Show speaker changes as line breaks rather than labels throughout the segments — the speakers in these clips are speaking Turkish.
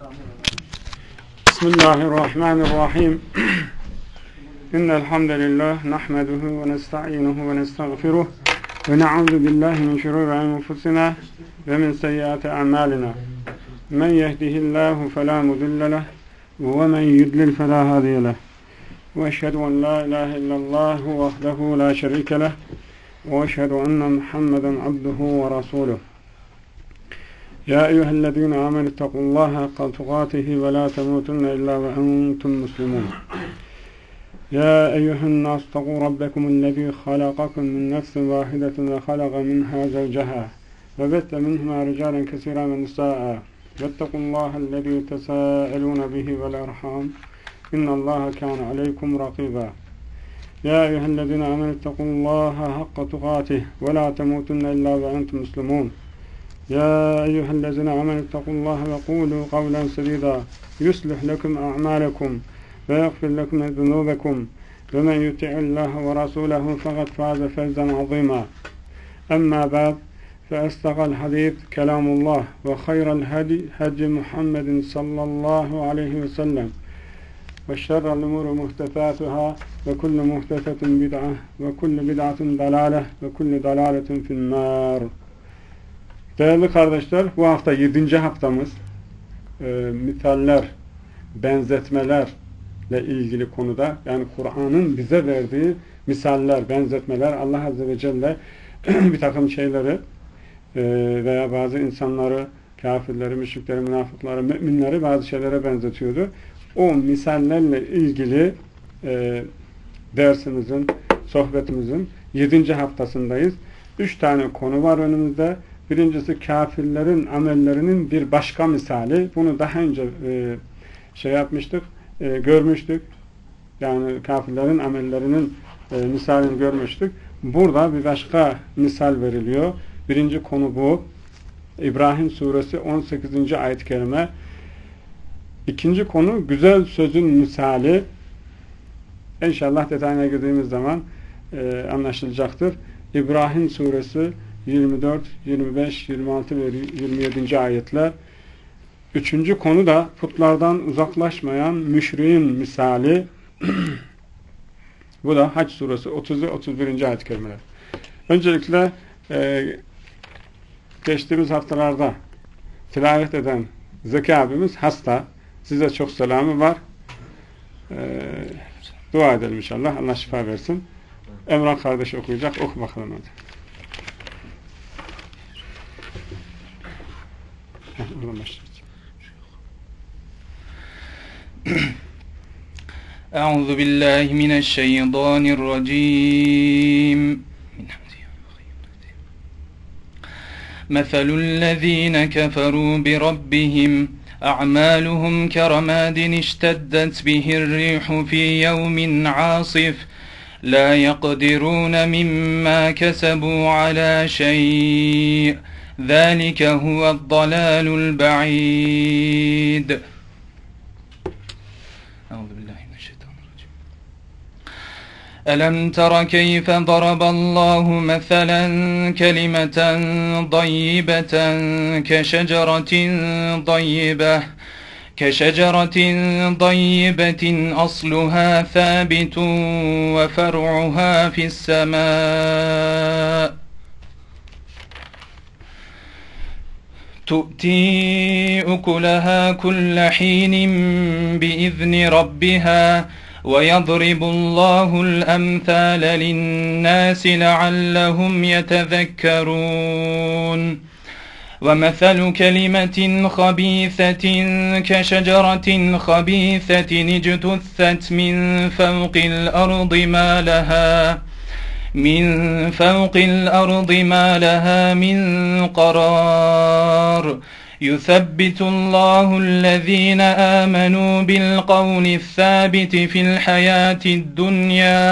بسم الله الرحمن الرحيم إن الحمد لله نحمده ونستعينه ونستغفره ونعوذ بالله من شرور أنفسنا ومن سيئات أعمالنا من يهده الله فلا مضل له ومن يضلل فلا هادي له وأشهد أن لا إله إلا الله وحده لا شريك له وأشهد أن محمدا عبده ورسوله يا أيها الذين آمنوا اتقوا الله حق تقاته ولا تموتن إلا وأنتم مسلمون يا أيها الناس اتقوا ربكم الذي خلقكم من نفس واحدة وخلق منها زوجها وبث منهما رجالا كثيرا ونساء واتقوا الله الذي تساءلون به والأرحام إن الله كان عليكم رقيبا يا أيها الذين آمنوا اتقوا الله حق تقاته ولا تموتن إلا وأنتم مسلمون يا أيها الذين آمنوا اتقوا الله وقولوا قولا سديدا يصلح لكم أعمالكم ويغفر لكم ذنوبكم ومن يطع الله ورسوله فقد فاز فوزا عظيما أما بعد فأصدق الحديث كلام الله وخير الهدي هدي محمد صلى الله عليه وسلم وشر الأمور محدثاتها وكل محدثة بدعة وكل بدعة ضلالة وكل ضلالة في النار. Değerli kardeşler, bu hafta 7. haftamız misaller, benzetmelerle ilgili konuda, yani Kur'an'ın bize verdiği misaller, benzetmeler, Allah Azze ve Celle bir takım şeyleri veya bazı insanları, kafirleri, müşrikleri, münafıkları, müminleri bazı şeylere benzetiyordu. O misallerle ilgili dersimizin, sohbetimizin 7. haftasındayız. 3 tane konu var önümüzde. Birincisi kafirlerin amellerinin bir başka misali. Bunu daha önce görmüştük. Yani kafirlerin amellerinin misalini görmüştük. Burada bir başka misal veriliyor. Birinci konu bu. İbrahim suresi 18. ayet-i kerime. İkinci konu güzel sözün misali. İnşallah detayına girdiğimiz zaman anlaşılacaktır. İbrahim suresi 24, 25, 26 ve 27. ayetler. Üçüncü konu da putlardan uzaklaşmayan müşriğin misali. Bu da Hac suresi 30 ve 31. ayet-i kerimeler. Öncelikle geçtiğimiz haftalarda tilavet eden Zeki abimiz hasta. Size çok selamı var. Dua edelim inşallah. Allah şifa versin. Emrah kardeş okuyacak. Oku bakalım hadi.
أعوذ بالله من الشيطان الرجيم مثل الذين كفروا بربهم أعمالهم كرماد اشتدت به الريح في يوم عاصف لا يقدرون مما كسبوا على شيء ذلك هو الضلال البعيد. أعوذ بالله من الشيطان الرجيم. ألم تر كيف ضرب الله مثلا كلمة طيبة كشجرة طيبة أصلها ثابت وفرعها في السماء تؤتي أكلها كل حين بإذن ربها ويضرب الله الأمثال للناس لعلهم يتذكرون ومثل كلمة خبيثة كشجرة خبيثة اجتثت من فوق الأرض ما لها من قرار يثبت الله الذين آمنوا بالقول الثابت في الحياة الدنيا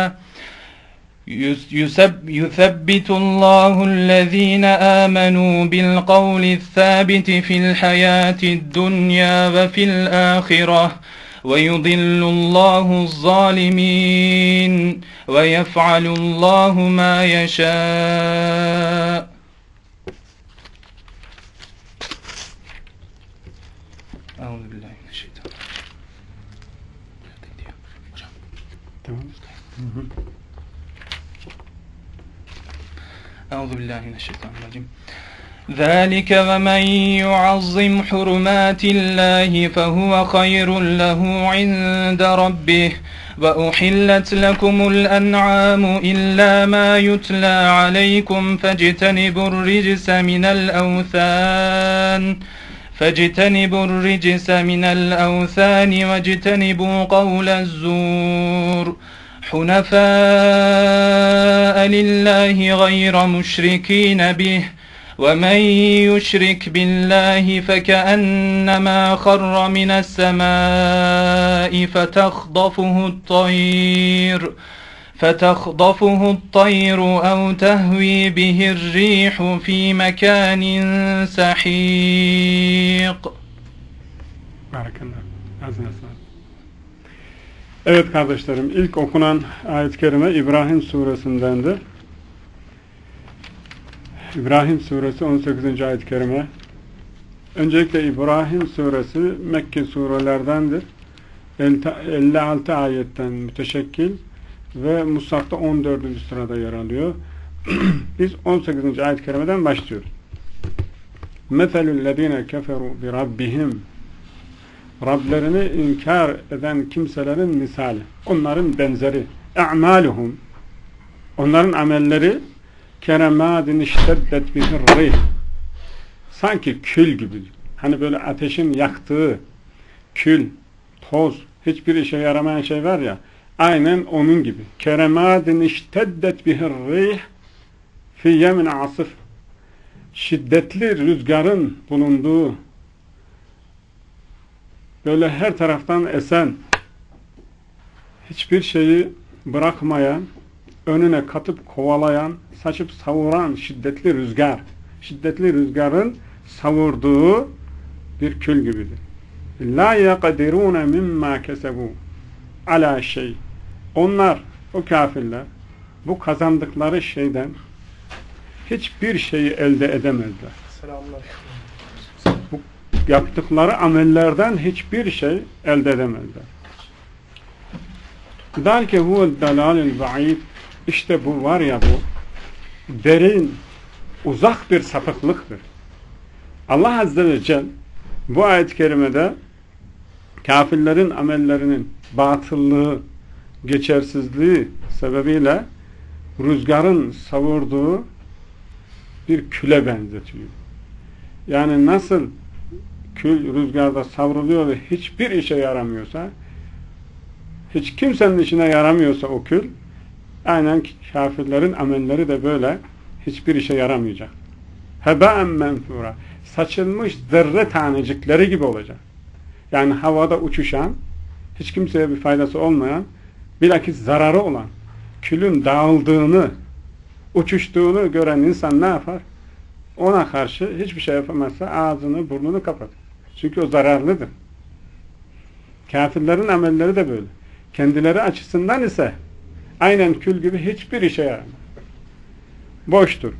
يثبت الله الذين آمنوا بالقول الثابت في الحياة الدنيا وفي الآخرة ويضل الله الظالمين ويفعل الله ما يشاء. Euzubillahimineşşeytanirracim.
Tamam.
Euzubillahimineşşeytanirracim. ذلك ومن يعظم حرمات الله فهو خير له عند ربه وأحلت لكم الأنعام إلا ما يتلى عليكم فاجتنبوا الرجس من الأوثان واجتنبوا قول الزور حنفاء لله غير مشركين به ومن يشرك بالله فكأنما خر من السماء فتخطفه الطير أو تهوي به الريح في مكان سحيق.
Barakallah. Evet kardeşlerim, ilk okunan ayet-i kerime İbrahim suresindendi. İbrahim suresi 18. ayet-i kerime. Öncelikle İbrahim suresi Mekke surelerdendir. 56 ayetten müteşekkil ve Musaf'ta 14. sırada yer alıyor. Biz 18. ayet-i kerimeden başlıyoruz. Meselüllezine keferu bi rabbihim, Rablerini inkar eden kimselerin misali, onların benzeri, e'maluhum, onların amelleri keremadin işteddet bihir, sanki kül gibi, hani böyle ateşin yaktığı kül, toz, hiçbir işe yaramayan şey var ya, aynen onun gibi. Keremadin işteddet bihir fi yemin asif, şiddetli rüzgarın bulunduğu, böyle her taraftan esen, hiçbir şeyi bırakmayan, önüne katıp kovalayan, saçıp savuran şiddetli rüzgar, şiddetli rüzgarın savurduğu bir kül gibidir. La yaqdirun mimma kesebu ala şey. Onlar, o kafirler, bu kazandıkları şeyden hiçbir şeyi elde edemezler. Bu yaptıkları amellerden hiçbir şey elde edemezler. Dalke huvel dalalil ba'id. İşte bu var ya, bu derin, uzak bir sapıklıktır. Allah Azze ve Celle bu ayet-i kerimede kafirlerin amellerinin batıllığı, geçersizliği sebebiyle rüzgarın savurduğu bir küle benzetiyor. Yani nasıl kül rüzgarda savruluyor ve hiçbir işe yaramıyorsa, hiç kimsenin işine yaramıyorsa o kül, aynen kafirlerin amelleri de böyle hiçbir işe yaramayacak. Hebâen menfûra, saçılmış zerre tanecikleri gibi olacak. Yani havada uçuşan, hiç kimseye bir faydası olmayan, bilakis zararı olan, külün dağıldığını, uçuştuğunu gören insan ne yapar? Ona karşı hiçbir şey yapamazsa ağzını, burnunu kapatır. Çünkü o zararlıdır. Kafirlerin amelleri de böyle. Kendileri açısından ise aynen kül gibi hiçbir işe yaramaz. Boştur.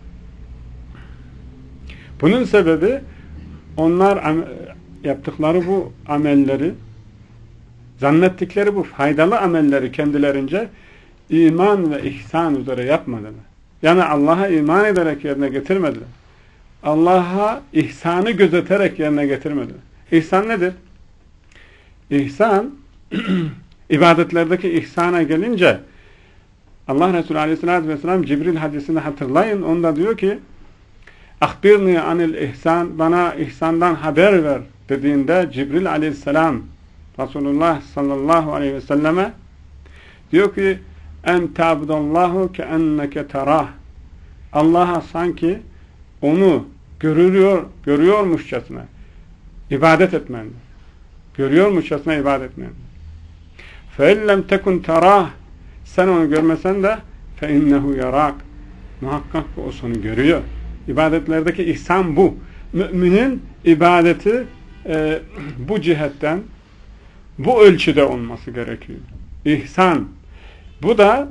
Bunun sebebi onlar yaptıkları bu amelleri, zannettikleri bu faydalı amelleri kendilerince iman ve ihsan üzere yapmadılar. Yani Allah'a iman ederek yerine getirmediler. Allah'a ihsanı gözeterek yerine getirmediler. İhsan nedir? İhsan, ibadetlerdeki ihsana gelince Allah Resulü Aleyhisselatü Vesselam Cibril hadisini hatırlayın. Onda diyor ki "Ahbirni anil ihsan", bana ihsandan haber ver dediğinde Cibril Aleyhisselam Resulullah sallallahu aleyhi ve selleme diyor ki en ta'budallahu keenneke terah, Allah'a sanki onu görüyormuşçasına ibadet etmendir. Görüyormuşçasına ibadet etmendir. فَاِلَّمْ تَكُنْ terah, sen onu görmesen de فَاِنَّهُ yarak, muhakkak o seni görüyor. İbadetlerdeki ihsan bu. Müminin ibadeti bu cihetten, bu ölçüde olması gerekiyor. İhsan. Bu da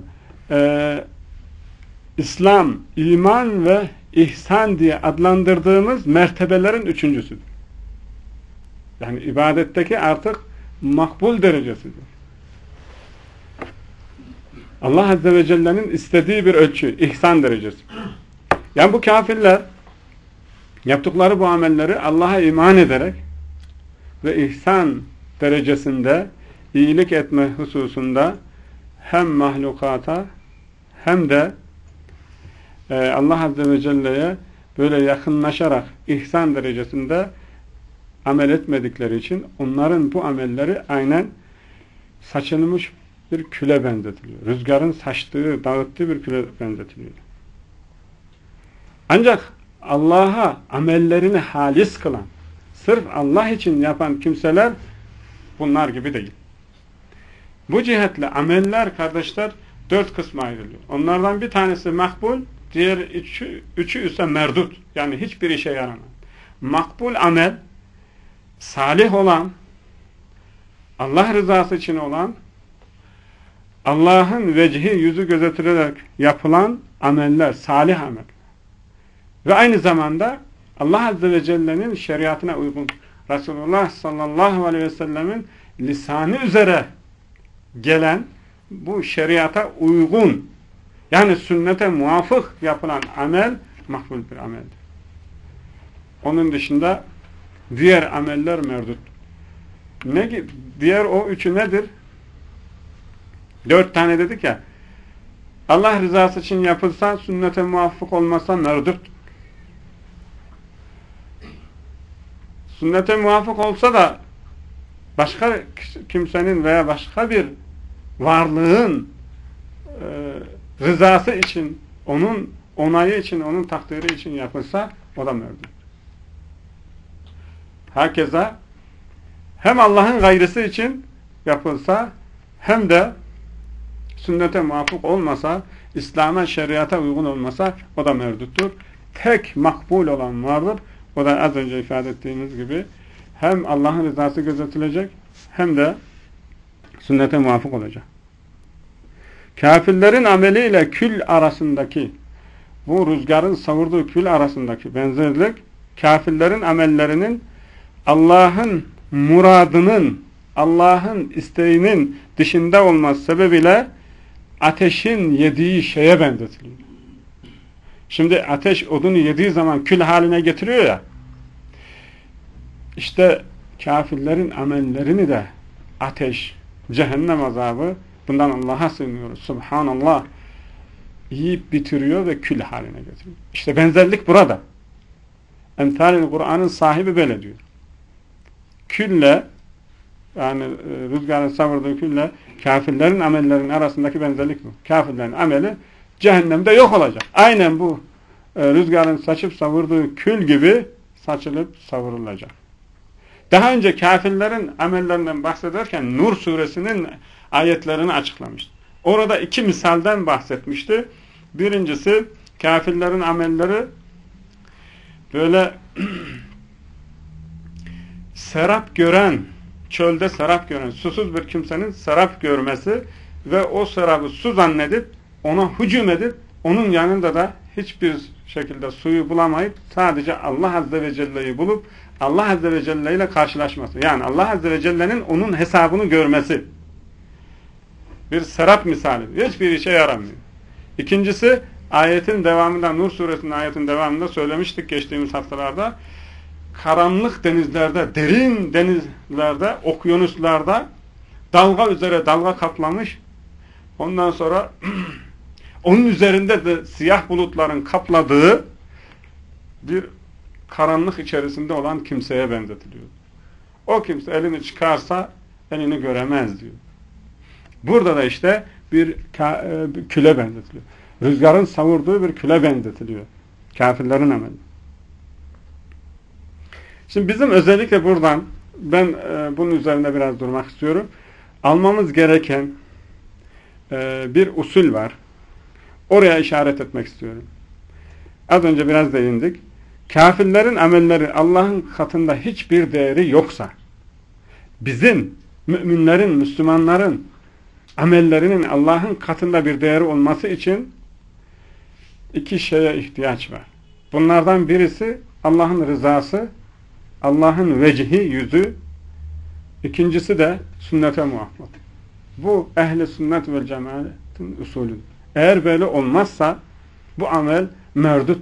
İslam, iman ve ihsan diye adlandırdığımız mertebelerin üçüncüsüdür. Yani ibadetteki artık makbul derecesidir. Allah Azze ve Celle'nin istediği bir ölçü, ihsan derecesi. Yani bu kafirler yaptıkları bu amelleri Allah'a iman ederek ve ihsan derecesinde iyilik etme hususunda hem mahlukata hem de Allah Azze ve Celle'ye böyle yakınlaşarak ihsan derecesinde amel etmedikleri için onların bu amelleri aynen saçılmış bir küle benzetiliyor. Rüzgarın saçtığı, dağıttığı bir küle benzetiliyor. Ancak Allah'a amellerini halis kılan, sırf Allah için yapan kimseler bunlar gibi değil. Bu cihetle ameller kardeşler 4 kısma ayrılıyor. Onlardan bir tanesi makbul, diğer üçü ise merdut. Yani hiçbir işe yaramayan. Makbul amel, salih olan, Allah rızası için olan, Allah'ın vecihi yüzü gözetilerek yapılan ameller, salih amel. Ve aynı zamanda Allah Azze ve Celle'nin şeriatına uygun, Resulullah sallallahu aleyhi ve sellemin lisanı üzere gelen bu şeriata uygun, yani sünnete muvafık yapılan amel makbul bir ameldir. Onun dışında diğer ameller merdut. Diğer o üçü nedir? 4 tane dedik ya. Allah rızası için yapılsa, sünnete muvafık olmasa merdut. Sünnete muvafık olsa da başka kimsenin veya başka bir varlığın rızası için, onun onayı için, onun takdiri için yapılsa o da merdut. Herkese hem Allah'ın gayrısı için yapılsa hem de sünnete muvafık olmasa, İslam'a, şeriata uygun olmasa o da merduttur. Tek makbul olan vardır. O da az önce ifade ettiğimiz gibi hem Allah'ın rızası gözetilecek hem de sünnete muvafık olacak. Kafirlerin ameliyle kül arasındaki, bu rüzgarın savurduğu kül arasındaki benzerlik, kafirlerin amellerinin Allah'ın muradının, Allah'ın isteğinin dışında olması sebebiyle ateşin yediği şeye benzetiliyor. Şimdi ateş odunu yediği zaman kül haline getiriyor ya, işte kafirlerin amellerini de ateş, cehennem azabı, bundan Allah'a sığınıyoruz. Subhanallah. Yiyip bitiriyor ve kül haline getiriyor. İşte benzerlik burada. Emsal'in Kur'an'ın sahibi böyle diyor. Külle, yani rüzgarın savurduğu külle kafirlerin amellerinin arasındaki benzerlik bu. Kafirlerin ameli cehennemde yok olacak. Aynen bu rüzgarın saçıp savurduğu kül gibi saçılıp savurulacak. Daha önce kafirlerin amellerinden bahsederken Nur suresinin ayetlerini açıklamıştı. Orada 2 misalden bahsetmişti. Birincisi kafirlerin amelleri böyle serap gören, çölde serap gören, susuz bir kimsenin serap görmesi ve o serabı su zannedip ona hücum edip onun yanında da hiçbir şekilde suyu bulamayıp sadece Allah Azze ve Celle'yi bulup Allah Azze ve Celle ile karşılaşması. Yani Allah Azze ve Celle'nin onun hesabını görmesi. Bir serap misali. Hiçbir işe yaramıyor. İkincisi ayetin devamında, Nur suresinin ayetin devamında söylemiştik geçtiğimiz haftalarda. Karanlık denizlerde, derin denizlerde, okyanuslarda dalga üzere dalga kaplamış. Ondan sonra onun üzerinde de siyah bulutların kapladığı bir karanlık içerisinde olan kimseye benzetiliyor. O kimse elini çıkarsa elini göremez diyor. Burada da işte bir küle benzetiliyor. Rüzgarın savurduğu bir küle benzetiliyor. Kafirlerin ameli. Şimdi bizim özellikle buradan ben bunun üzerinde biraz durmak istiyorum. Almamız gereken bir usul var. Oraya işaret etmek istiyorum. Az önce biraz değindik. Kafirlerin amelleri Allah'ın katında hiçbir değeri yoksa, bizim müminlerin, Müslümanların amellerinin Allah'ın katında bir değeri olması için 2 şeye ihtiyaç var. Bunlardan birisi Allah'ın rızası, Allah'ın vecihi, yüzü İkincisi de sünnete muvaffak. Bu ehli sünnet vel cemaatin usulü. Eğer böyle olmazsa bu amel merdut.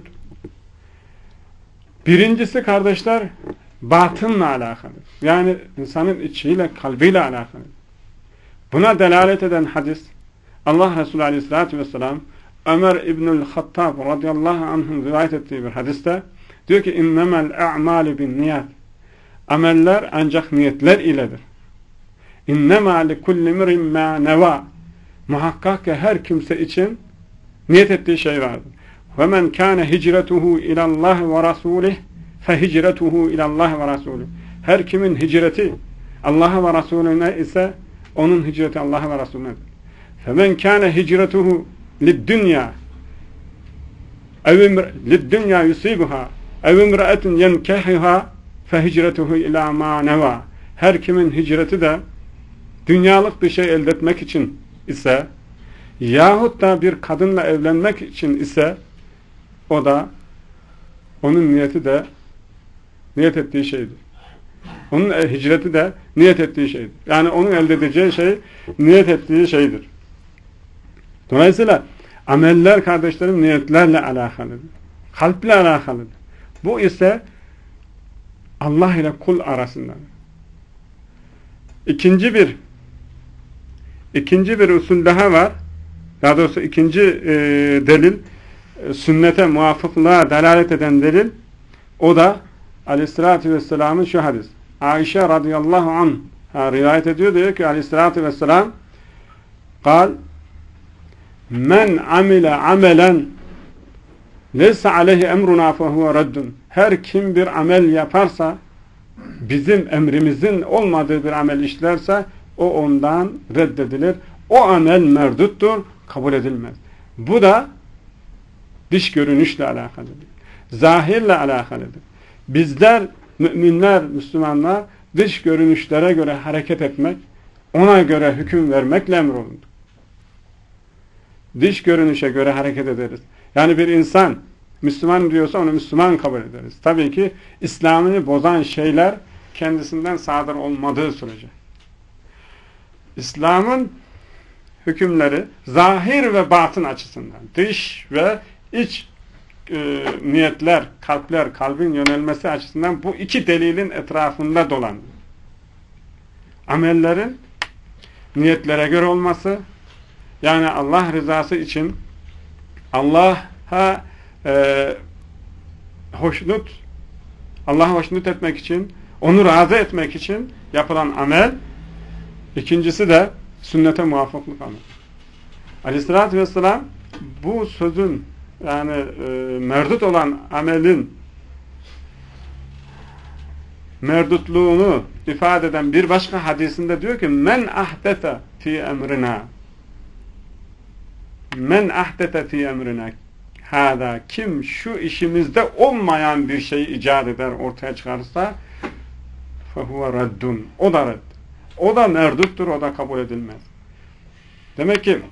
Birincisi kardeşler batınla alakalı. Yani insanın içiyle, kalbiyle alakalı. Buna delalet eden hadis Allah Resulü Aleyhisselatü Vesselam Ömer İbnül Hattab radıyallahu anh'ın rivayet ettiği bir hadiste diyor ki innemel a'malu bin niyat. Ameller ancak niyetler iledir. İnnemâ likulli mirin mâ nevâ. Muhakkak ki her kimse için niyet ettiği şey vardır. وَمَنْ كَانَ هِجْرَتُهُ اِلَى اللّٰهِ وَرَسُولِهِ فَهِجْرَتُهُ اِلَى اللّٰهِ وَرَسُولِهِ. Her kimin hicreti Allah'a ve Resulüne ise onun hicreti Allah'a ve Resulünedir. فَمَنْ كَانَ هِجْرَتُهُ لِلدُّنْيَا لِلدُّنْيَا يُصِيبُهَا اَوْ اِمْرَأَةٍ يَنْكَحِهَا فَهِجْرَتُهُ اِلَى مَا نَوَى. Her kimin hicreti de dünyalık bir şey elde etmek için ise yahut da bir kadınla evlenmek için ise o da onun niyeti de niyet ettiği şeydir. Onun hicreti de niyet ettiği şeydir. Yani onun elde edeceği şey niyet ettiği şeydir. Dolayısıyla ameller kardeşlerim niyetlerle alakalıdır. Kalple alakalıdır. Bu ise Allah ile kul arasındadır. İkinci bir usul daha var. Daha doğrusu ikinci delil sünnete muvafıklığa delalet eden delil o da Aleyhisselatü Vesselam'ın şu hadis. Ayşe radıyallahu anha rivayet ediyor, diyor ki Aleyhisselatü Vesselam قال men amile amelen leysa aleyhi emruna fehuve reddun. Her kim bir amel yaparsa bizim emrimizin olmadığı bir amel işlerse o ondan reddedilir. O amel merduttur, kabul edilmez. Bu da dış görünüşle alakalıdır. Zahirle alakalıdır. Bizler müminler, Müslümanlar dış görünüşlere göre hareket etmek, ona göre hüküm vermekle emrolunduk. Dış görünüşe göre hareket ederiz. Yani bir insan Müslüman diyorsa onu Müslüman kabul ederiz. Tabii ki İslam'ını bozan şeyler kendisinden sadır olmadığı sürece. İslam'ın hükümleri zahir ve batın açısından, dış ve iç niyetler, kalbin yönelmesi açısından bu iki delilin etrafında dolanıyor. Amellerin niyetlere göre olması, yani Allah rızası için Allah'a Allah'ı hoşnut etmek için, onu razı etmek için yapılan amel. İkincisi de sünnete muvafıklık amel. Aleyhissalatü vesselam bu sözün yani merdut olan amelin merdutluğunu ifade eden bir başka hadisinde diyor ki men ahdete fi emrina hâdâ kim şu işimizde olmayan bir şeyi icat eder, ortaya çıkarırsa fehuve reddun. O da red. O da merduttur, o da kabul edilmez. Demek ki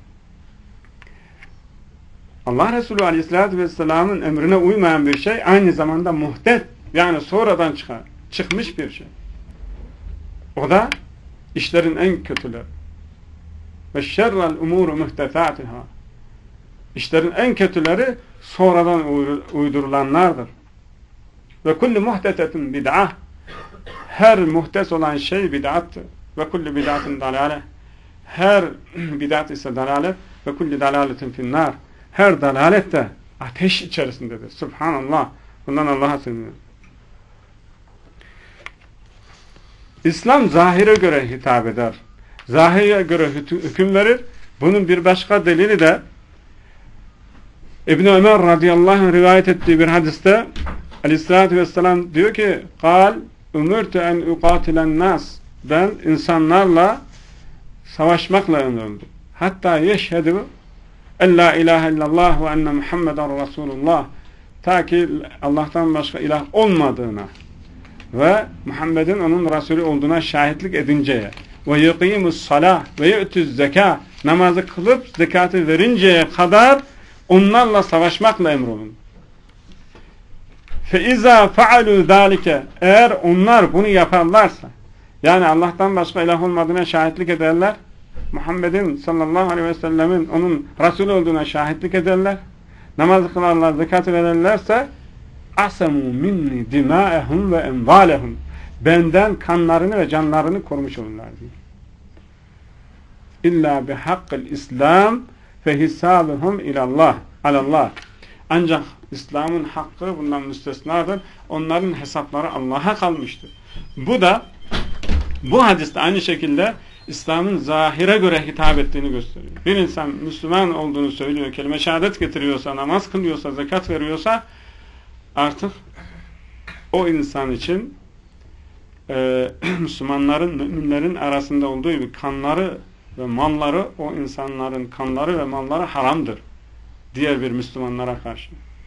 Allah Resulü Aleyhisselatü Vesselam'ın emrine uymayan bir şey aynı zamanda muhdet, yani sonradan çıkmış bir şey. O da işlerin en kötüleri. Ve şerrel umuru muhtesâtiha. İşlerin en kötüleri sonradan uydurulanlardır. Ve kulli muhtesetin bid'ah. Her muhtes olan şey bid'attır. Ve kulli bid'atin dalale. Her bid'at ise dalalet. Ve kulli dalaletin finnâr. Her dalalet de ateş içerisindedir. Subhanallah. Bundan Allah'a sığınıyorum. İslam zahire göre hitap eder. Zahire göre hüküm verir. Bunun bir başka delili de İbn Ömer radıyallahu anh rivayet ettiği bir hadiste Aleyhisselatü vesselam diyor ki قال اُمِرْتُ اَنْ اُقَاتِلَ النَّاسِ ben insanlarla savaşmakla emrolundum. Hatta yeşhedü en la ilahe illallah ve enne Muhammeden Resulullah, ta ki Allah'tan başka ilah olmadığına ve Muhammed'in onun Resulü olduğuna şahitlik edinceye ve yuqimus salah ve yu'tuz zeka, namazı kılıp zekatı verinceye kadar onlarla savaşmakla emrolun. Fe izâ fealû zâlike, eğer onlar bunu yaparlarsa, Yani Allah'tan başka ilah olmadığına şahitlik ederler. Muhammed'in sallallahu aleyhi ve sellemin onun Resul olduğuna şahitlik ederler. Namaz kılarlar, zekat verirlerse asamu minni dima'ehum ve envalehum. Benden kanlarını ve canlarını korumuş olurlar diyor. İlla bihakkil İslam fe hisabuhum ilallah. Alallah. Ancak İslam'ın hakkı bundan müstesnadır. Onların hesapları Allah'a kalmıştır. Bu hadiste aynı şekilde İslam'ın zahire göre hitap ettiğini gösteriyor. Bir insan Müslüman olduğunu söylüyor, kelime şehadet getiriyorsa, namaz kılıyorsa, zekat veriyorsa artık o insan için Müslümanların, müminlerin arasında olduğu gibi kanları ve malları, o insanların kanları ve malları haramdır. Diğer bir Müslümanlara karşı.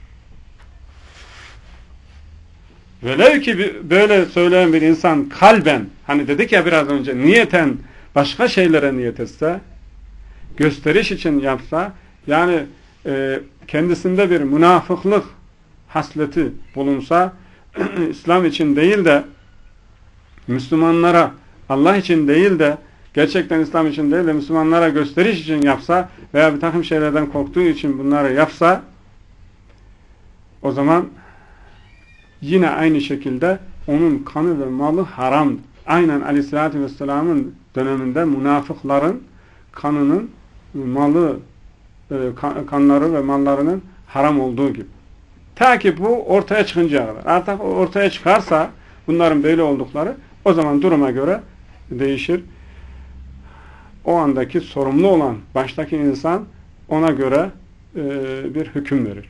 Velev ki böyle söyleyen bir insan kalben, hani dedik ya biraz önce, niyeten başka şeylere niyet etse, gösteriş için yapsa, yani kendisinde bir münafıklık hasleti bulunsa, İslam için değil de Müslümanlara, Allah için değil de gerçekten İslam için değil de Müslümanlara gösteriş için yapsa veya bir takım şeylerden korktuğu için bunları yapsa, o zaman yine aynı şekilde onun kanı ve malı haram. Aynen Aleyhisselatü Vesselam'ın döneminde münafıkların kanının, malı, kanları ve mallarının haram olduğu gibi. Ta ki bu ortaya çıkıncaya kadar. Artık ortaya çıkarsa bunların böyle oldukları, o zaman duruma göre değişir. O andaki sorumlu olan baştaki insan ona göre bir hüküm verir.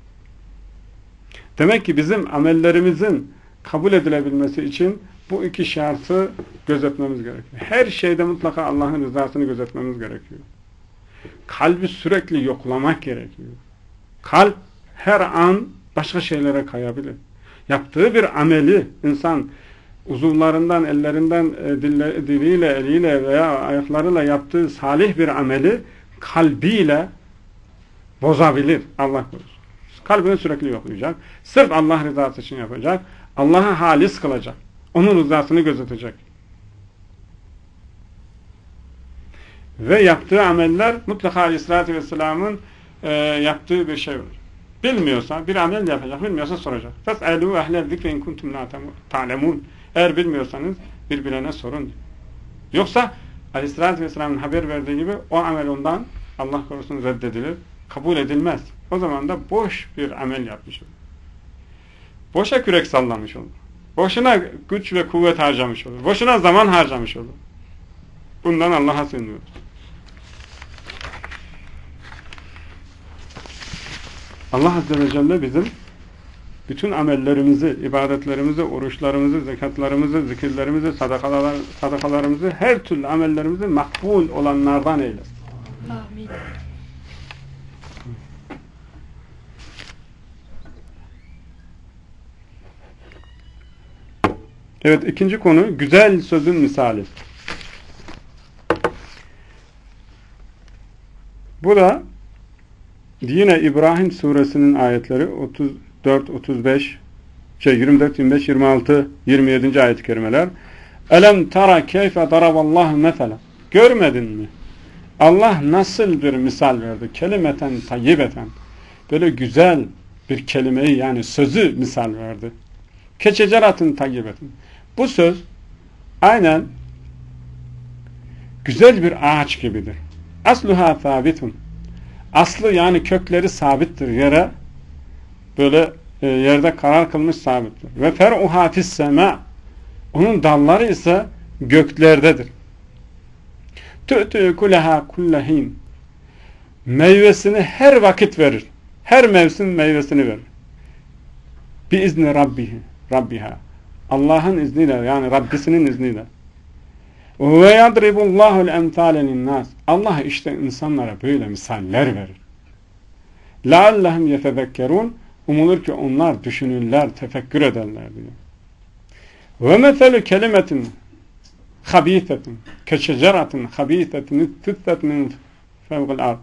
Demek ki bizim amellerimizin kabul edilebilmesi için bu iki şartı gözetmemiz gerekiyor. Her şeyde mutlaka Allah'ın rızasını gözetmemiz gerekiyor. Kalbi sürekli yoklamak gerekiyor. Kalp her an başka şeylere kayabilir. Yaptığı bir ameli insan uzuvlarından, ellerinden, diliyle, eliyle veya ayaklarıyla yaptığı salih bir ameli kalbiyle bozabilir. Allah korusun. Kalbini sürekli yoklayacak. Sırf Allah rızası için yapacak. Allah'a halis kılacak. Onun rızasını gözetecek. Ve yaptığı ameller mutlaka Aleyhisselatü Vesselam'ın yaptığı bir şey olur. Bilmiyorsa bir amel yapacak, bilmiyorsa soracak. فَاسْأَلُوا اَهْلَ الذِّكْرِ اِنْ كُنْتُمْ لَا تَعْلَمُونَ. Eğer bilmiyorsanız birbirine sorun. Yoksa Aleyhisselatü Vesselam'ın haber verdiği gibi o amel ondan Allah korusun reddedilir, kabul edilmez. O zaman da boş bir amel yapmış olur. Boşa kürek sallamış olur. Boşuna güç ve kuvvet harcamış olur. Boşuna zaman harcamış olur. Bundan Allah'a sığınıyoruz. Allah Azze ve Celle bizim bütün amellerimizi, ibadetlerimizi, oruçlarımızı, zekatlarımızı, zikirlerimizi, sadakalarımızı, her türlü amellerimizi makbul olanlardan eylesin.
Amin.
Evet, ikinci konu güzel sözün misali. Bu da yine İbrahim suresinin ayetleri 34, 35, 24, 25, 26, 27. ayet-i kerimeler. Elem tara keyfe daraballahu mesela. Görmedin mi? Allah nasıl bir misal verdi? Kelimeten tayyibeten. Böyle güzel bir kelimeyi, yani sözü misal verdi. Keçeceratın tayyibetin. Bu söz aynen güzel bir ağaç gibidir. Asluha sabitun. Aslı, yani kökleri sabittir. Yere böyle yerde karar kılmış sabittir. Ve fer'uha fissema. Onun dalları ise göklerdedir. Tü'tü kuleha kullehin. Meyvesini her vakit verir. Her mevsim meyvesini verir. Biizni Rabbiha. Allah'ın izniyle, yani Rabbisinin izniyle. Ve yadribullahul emthale linnas. Allah işte insanlara böyle misaller verir. Leallehum yetezekkerun. Umulur ki onlar düşünürler, tefekkür ederler diyor. Ve meselü kelimetin habîsetin keşeceratin habîsetin tüttet min fevgil ard.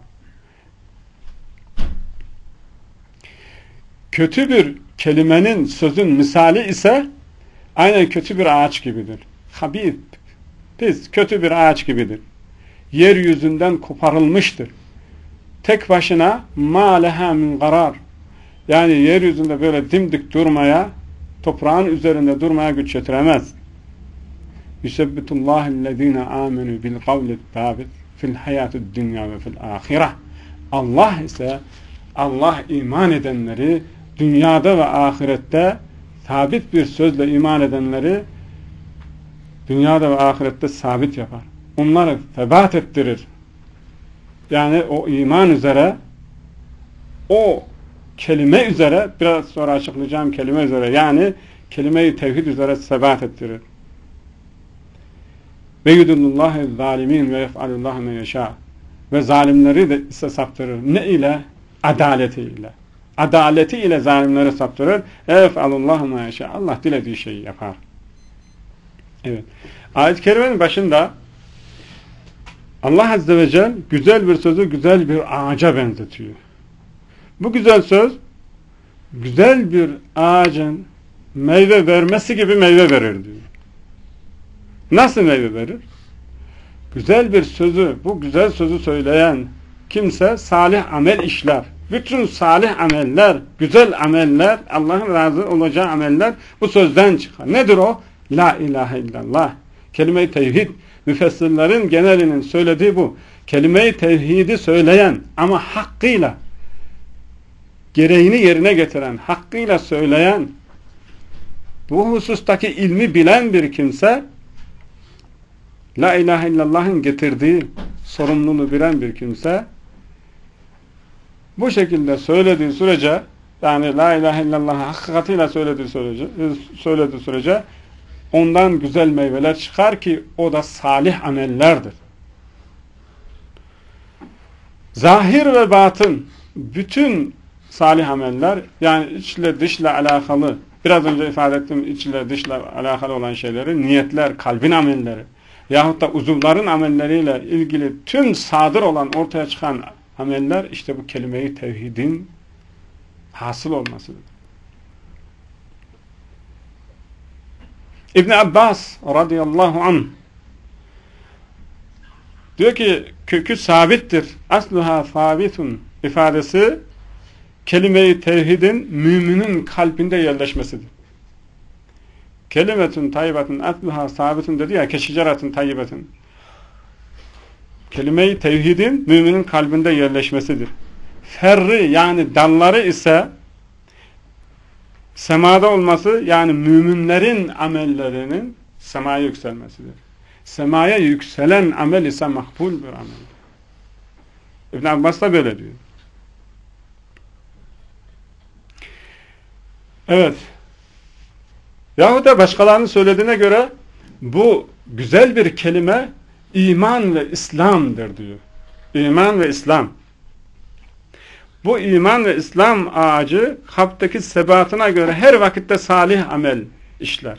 Kötü bir kelimenin, sözün misali ise aynen kötü bir ağaç gibidir. habib, pis, kötü bir ağaç gibidir. Yeryüzünden koparılmıştır. Tek başına ma leha min karar. Yani yeryüzünde böyle dimdik durmaya, toprağın üzerinde durmaya güç yetiremez. Yusebbitullahillezine amenu bil kavli sabit fil hayatid dünya ve fil ahireh. Allah ise Allah iman edenleri dünyada ve ahirette sabit bir sözle iman edenleri dünyada ve ahirette sabit yapar. Onları sebat ettirir. Yani o iman üzere, o kelime üzere, biraz sonra açıklayacağım kelime üzere, yani kelime-i tevhid üzere sebat ettirir. Ve yudullullahi zalimin ve yef'alullahu men yeşâ. Ve zalimleri de ise saptırır. Ne ile? Adaleti ile. Adaleti ile zalimleri saptırır. Yef'alullahu men yeşâ. Allah dilediği şeyi yapar. Evet. Ayet-i kerimenin başında Allah Azze ve Celle güzel bir sözü güzel bir ağaca benzetiyor. Bu güzel söz güzel bir ağacın meyve vermesi gibi meyve verir diyor. Nasıl meyve verir? Güzel bir sözü, bu güzel sözü söyleyen kimse salih amel işler. Bütün salih ameller, güzel ameller, Allah'ın razı olacağı ameller bu sözden çıkar. Nedir o? La ilahe illallah. Kelime-i tevhid. Müfessirlerin genelinin söylediği bu. Kelime-i tevhidi söyleyen ama hakkıyla, gereğini yerine getiren, hakkıyla söyleyen, bu husustaki ilmi bilen bir kimse, La ilahe illallah'ın getirdiği sorumluluğu bilen bir kimse, bu şekilde söylediği sürece, yani La ilahe illallah'ı hakikatiyle söylediği sürece ondan güzel meyveler çıkar ki o da salih amellerdir. Zahir ve batın bütün salih ameller, yani içle dışla alakalı, biraz önce ifade ettiğim içle dışla alakalı olan şeyleri, niyetler, kalbin amelleri yahut da uzuvların amelleriyle ilgili tüm sadır olan, ortaya çıkan ameller işte bu kelime-i tevhidin hasıl olmasıdır. İbn Abbas radıyallahu anh diyor ki kökü sabittir. Asluha sabitun ifadesi kelime-i tevhidin müminin kalbinde yerleşmesidir. Kelimetun tayyibatun asluha sabitun dedi ya, keşiceratun tayyibatun. Kelime-i tevhidin müminin kalbinde yerleşmesidir. Ferri yani dalları ise semada olması, yani müminlerin amellerinin semaya yükselmesidir. Semaya yükselen amel ise makbul bir amel. İbn Abbas da böyle diyor. Evet. Yahut da başkalarının söylediğine göre bu güzel bir kelime iman ve İslam'dır diyor. İman ve İslam. Bu iman ve İslam ağacı kalpteki sebatına göre her vakitte salih amel işler.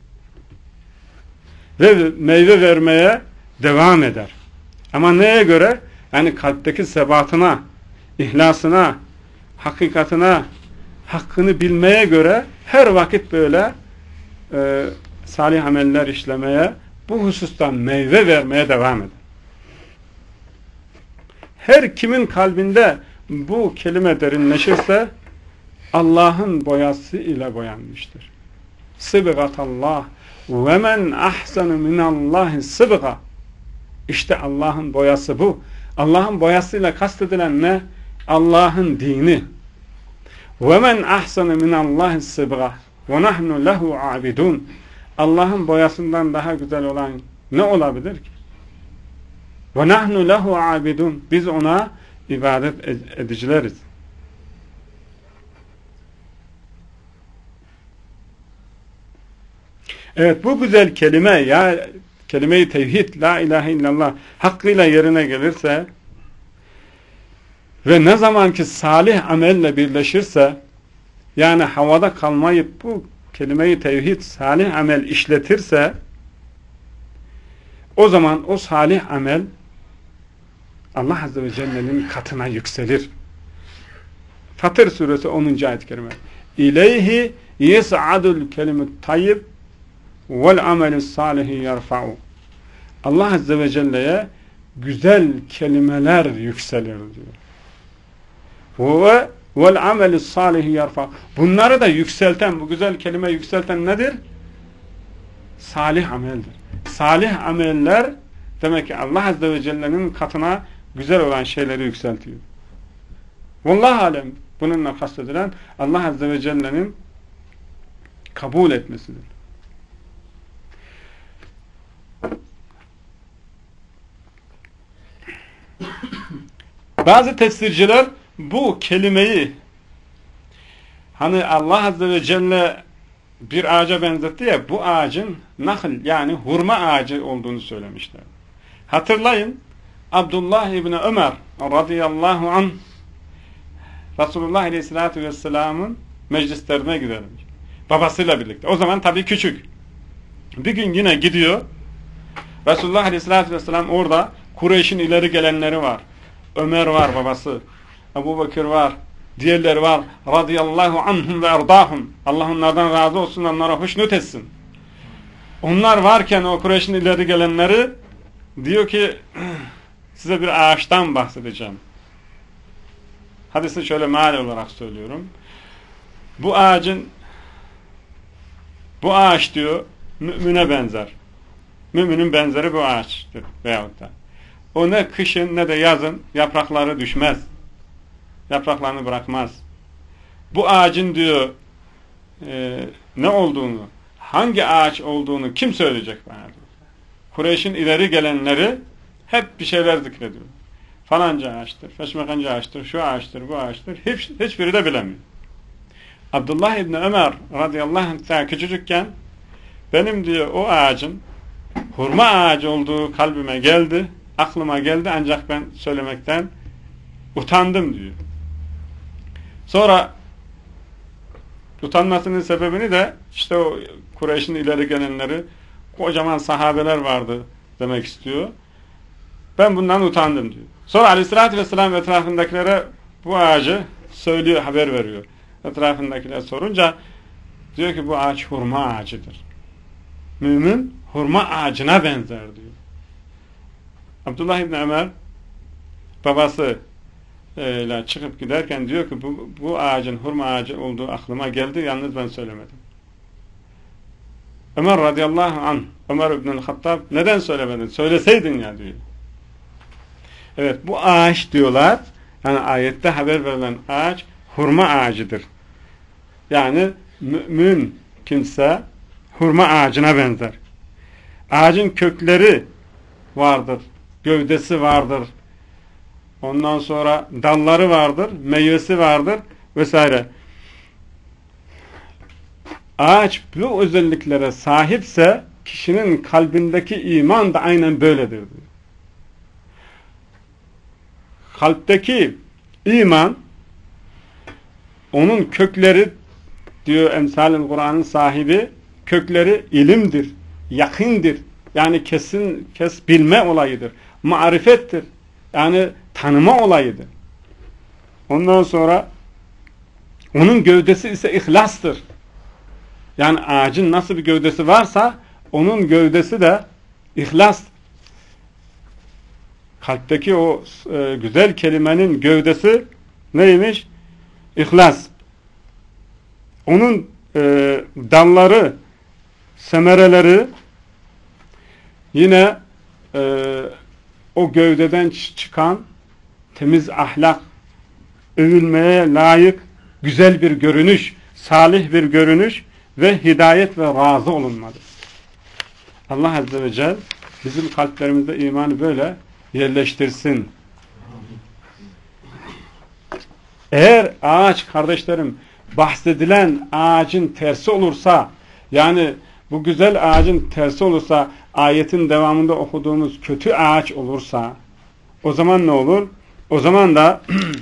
Ve meyve vermeye devam eder. Ama neye göre? Yani kalpteki sebatına, ihlasına, hakikatına, hakkını bilmeye göre her vakit böyle salih ameller işlemeye, bu husustan meyve vermeye devam eder. Her kimin kalbinde bu kelime derinleşirse Allah'ın boyası ile boyanmıştır. Sıbgatallah ve men ahsanu minallahi sıbga. İşte Allah'ın boyası bu. Allah'ın boyasıyla kastedilen ne? Allah'ın dini. Ve men ahsanu minallahi sıbga ve nahnu lehu abidun. Allah'ın boyasından daha güzel olan ne olabilir ki? Ve nahnu lehu abidun. Biz ona ibadet edicileriz. Evet, bu güzel kelime, ya kelime-i tevhid, la ilahe illallah hakkıyla yerine gelirse ve ne zaman ki salih amelle birleşirse, yani havada kalmayıp bu kelime-i tevhid salih amel işletirse, o zaman o salih amel Allah Azze ve Celle'nin katına yükselir. Fatır suresi 10. ayet-i kerime. İleyhi yes'adul kelimut tayyib vel amelis salihi yerfa'u. Allah Azze ve Celle'ye güzel kelimeler yükselir diyor. Ve vel amelis salihi yerfa'u. Bunları da yükselten, bu güzel kelime yükselten nedir? Salih ameldir. Salih ameller demek ki Allah Azze ve Celle'nin katına güzel olan şeyleri yükseltiyor. Vallahi alem, bununla kastedilen Allah Azze ve Celle'nin kabul etmesidir. Bazı tefsirciler bu kelimeyi hani Allah Azze ve Celle bir ağaca benzetti ya, bu ağacın nahl yani hurma ağacı olduğunu söylemişler. Hatırlayın, Abdullah İbni Ömer radıyallahu anh Resulullah Aleyhisselatü Vesselam'ın meclislerine gidermiş. Babasıyla birlikte. O zaman tabii küçük. Bir gün yine gidiyor. Resulullah Aleyhisselatü Vesselam orada. Kureyş'in ileri gelenleri var. Ömer var babası. Ebu Bekir var. Diğerleri var. Radıyallahu anhum ve erdahum. Allah onlardan razı olsun, onlara hoşnut etsin. Onlar varken o Kureyş'in ileri gelenleri diyor ki size bir ağaçtan bahsedeceğim. Hadisi şöyle meal olarak söylüyorum. Bu ağaç diyor mümine benzer. Müminin benzeri bu ağaçtır veyahut da. O ne kışın ne de yazın yaprakları düşmez. Yapraklarını bırakmaz. Bu ağacın diyor ne olduğunu, hangi ağaç olduğunu kim söyleyecek bana diyor. Kureyş'in ileri gelenleri hep bir şeyler zikrediyor. Falanca ağaçtır, feşmekanca ağaçtır, şu ağaçtır, bu ağaçtır. Hiçbiri de bilemiyor. Abdullah İbni Ömer radıyallahu anh küçücükken benim diyor o ağacın hurma ağacı olduğu kalbime geldi, aklıma geldi ancak ben söylemekten utandım diyor. Sonra utanmasının sebebini de işte o Kureyş'in ileri gelenleri kocaman sahabeler vardı demek istiyor. Ben bundan utandım diyor. Sonra Aleyhisselatü Vesselam etrafındakilere bu ağacı söylüyor, haber veriyor. Etrafındakiler sorunca diyor ki bu ağaç hurma ağacıdır. Mümin hurma ağacına benzer diyor. Abdullah İbni Ömer babası ile çıkıp giderken diyor ki bu ağacın hurma ağacı olduğu aklıma geldi, yalnız ben söylemedim. Ömer radıyallahu anh, Ömer İbnül Hattab neden söylemedin? Söyleseydin ya diyor. Evet, bu ağaç diyorlar, yani ayette haber verilen ağaç hurma ağacıdır. Yani mümin kimse hurma ağacına benzer. Ağacın kökleri vardır, gövdesi vardır. Ondan sonra dalları vardır, meyvesi vardır vesaire. Ağaç bu özelliklere sahipse kişinin kalbindeki iman da aynen böyledir diyor. Kalpteki iman onun kökleri diyor Emsal-ül Kur'an'ın sahibi, kökleri ilimdir, yakındır. Yani kes bilme olayıdır. Marifettir. Yani tanıma olayıdır. Ondan sonra onun gövdesi ise ihlastır. Yani ağacın nasıl bir gövdesi varsa onun gövdesi de ihlas. Kalpteki o güzel kelimenin gövdesi neymiş? İhlas. Onun dalları, semereleri yine o gövdeden çıkan temiz ahlak, övülmeye layık güzel bir görünüş, salih bir görünüş ve hidayet ve razı olunmadır. Allah Azze ve Celle bizim kalplerimizde imanı böyle yerleştirsin. Eğer ağaç kardeşlerim bahsedilen ağacın tersi olursa, yani bu güzel ağacın tersi olursa, ayetin devamında okuduğumuz kötü ağaç olursa, o zaman ne olur? O zaman da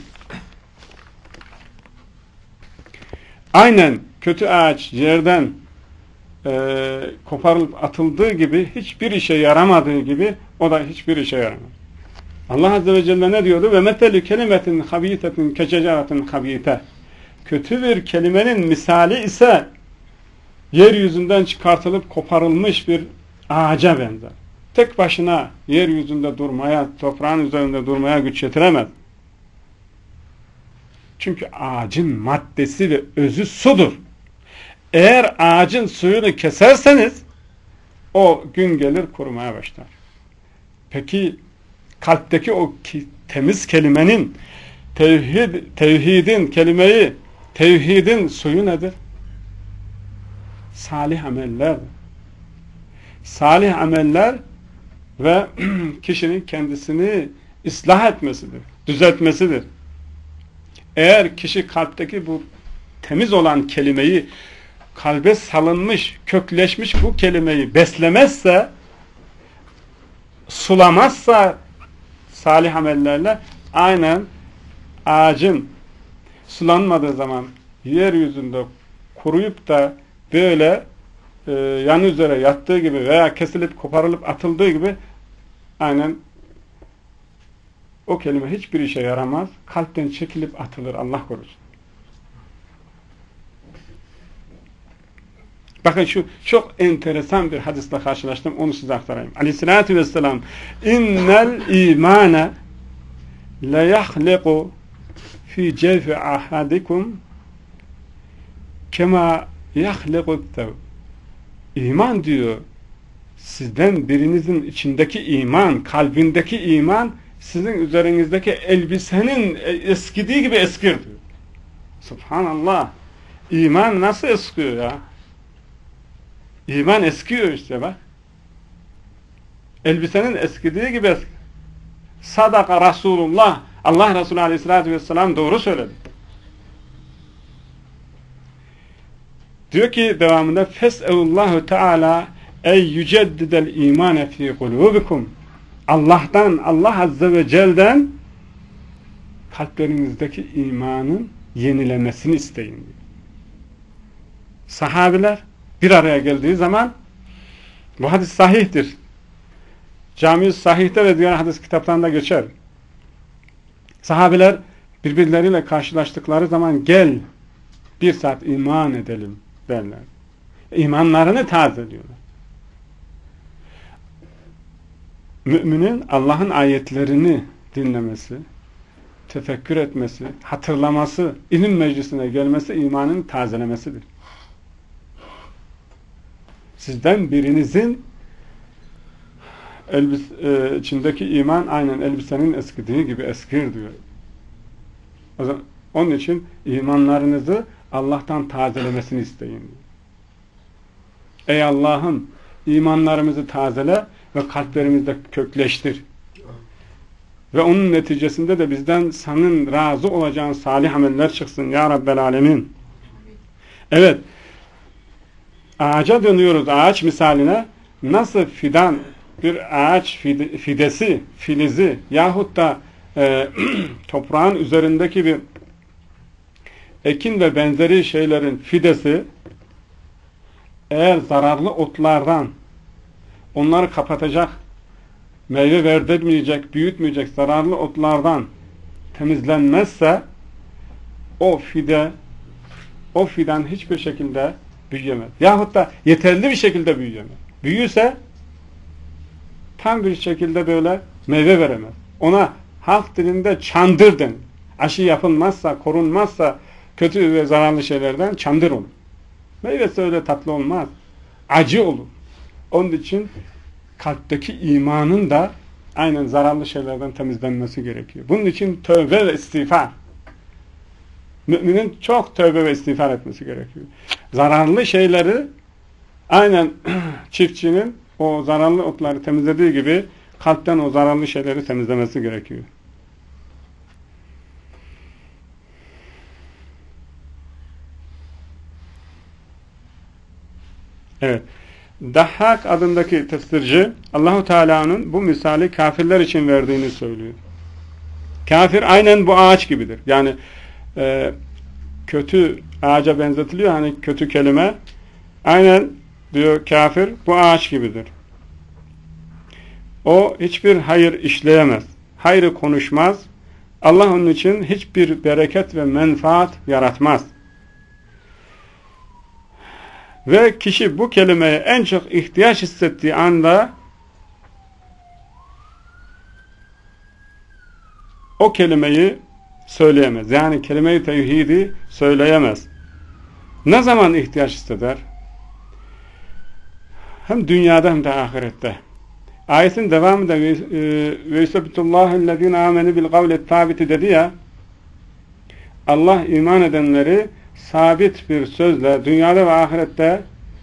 aynen kötü ağaç yerden koparılıp atıldığı gibi, hiçbir işe yaramadığı gibi o da hiçbir işe yaramaz. Allah Azze ve Celle ne diyordu? Ve metelü kelimetin habitetin kececeretin habite. Kötü bir kelimenin misali ise yeryüzünden çıkartılıp koparılmış bir ağaca benzer. Tek başına yeryüzünde durmaya, toprağın üzerinde durmaya güç yetiremez. Çünkü ağacın maddesi ve özü sudur. Eğer ağacın suyunu keserseniz o gün gelir kurumaya başlar. Peki kalpteki o temiz kelimenin, tevhidin suyu nedir? Salih ameller. Salih ameller ve kişinin kendisini ıslah etmesidir, düzeltmesidir. Eğer kişi kalpteki bu temiz olan kelimeyi, kalbe salınmış, kökleşmiş bu kelimeyi beslemezse, sulamazsa salih amellerle, aynen ağacın sulanmadığı zaman yeryüzünde kuruyup da böyle yan üzere yattığı gibi veya kesilip koparılıp atıldığı gibi, aynen o kelime hiçbir işe yaramaz. Kalpten çekilip atılır, Allah korusun. Bakın şu çok enteresan bir hadisle karşılaştım. Onu size aktarayım. Aleyhissalatü vesselam, İnnel imane le yahliku fi cevfi ahadikum kema yahliku tev. İman diyor, sizden birinizin içindeki iman, kalbindeki iman, sizin üzerinizdeki elbisenin eskidiği gibi eskir diyor. Subhanallah. İman nasıl eskiyor ya? İman eskiyor işte bak. Elbisenin eskidiği gibi eskiyor. Sadaka Resulullah. Allah Resulü Aleyhisselatü Vesselam doğru söyledi. Diyor ki devamında fes'elullahu teala ey yüceddidel imane fi kulubikum. Allah'tan, Allah Azze ve Celle'den kalplerinizdeki imanın yenilemesini isteyin diyor. Sahabiler bir araya geldiği zaman, bu hadis sahihtir. Cami-i Sahih'te ve diğer hadis kitaplarında geçer. Sahabiler birbirleriyle karşılaştıkları zaman gel bir saat iman edelim derler. İmanlarını tazeliyorlar. Müminin Allah'ın ayetlerini dinlemesi, tefekkür etmesi, hatırlaması, ilim meclisine gelmesi imanın tazelemesidir. Sizden birinizin içindeki iman aynen elbisenin eskidiği gibi eskir diyor. Onun için imanlarınızı Allah'tan tazelemesini isteyin diyor. Ey Allah'ım, imanlarımızı tazele ve kalplerimizde kökleştir. Ve onun neticesinde de bizden senin razı olacağın salih ameller çıksın ya Rabbel Alemin. Evet, ağaca dönüyoruz, ağaç misaline. Nasıl fidan, bir ağaç fidesi, filizi yahut da toprağın üzerindeki bir ekin ve benzeri şeylerin fidesi, eğer zararlı otlardan onları kapatacak, meyve verdirmeyecek, büyütmeyecek zararlı otlardan temizlenmezse o fidan hiçbir şekilde büyüyemez. Yahut da yeterli bir şekilde büyüyemez. Büyüse tam bir şekilde böyle meyve veremez. Ona halk dilinde çandır denir. Aşı yapılmazsa, korunmazsa kötü ve zararlı şeylerden çandır olur. Meyvesi öyle tatlı olmaz. Acı olur. Onun için kalpteki imanın da aynen zararlı şeylerden temizlenmesi gerekiyor. Bunun için tövbe ve istiğfar. Müminin çok tövbe ve istiğfar etmesi gerekiyor. Zararlı şeyleri aynen çiftçinin o zararlı otları temizlediği gibi kalpten o zararlı şeyleri temizlemesi gerekiyor. Evet. Dahhak adındaki tefsirci Allahu Teala'nın bu misali kafirler için verdiğini söylüyor. Kafir aynen bu ağaç gibidir. Yani kötü ağaca benzetiliyor, hani kötü kelime. Aynen diyor kafir bu ağaç gibidir. O hiçbir hayır işleyemez. Hayrı konuşmaz. Allah onun için hiçbir bereket ve menfaat yaratmaz. Ve kişi bu kelimeye en çok ihtiyaç hissettiği anda o kelimeyi söyleyemez. Yani kelime-i tevhidi söyleyemez. Ne zaman ihtiyaç hisseder? Hem dünyada hem de ahirette. Ayetin devamında ve yusabbitullahü'llezine amenu bil kavlet tabiti dedi ya, Allah iman edenleri sabit bir sözle dünyada ve ahirette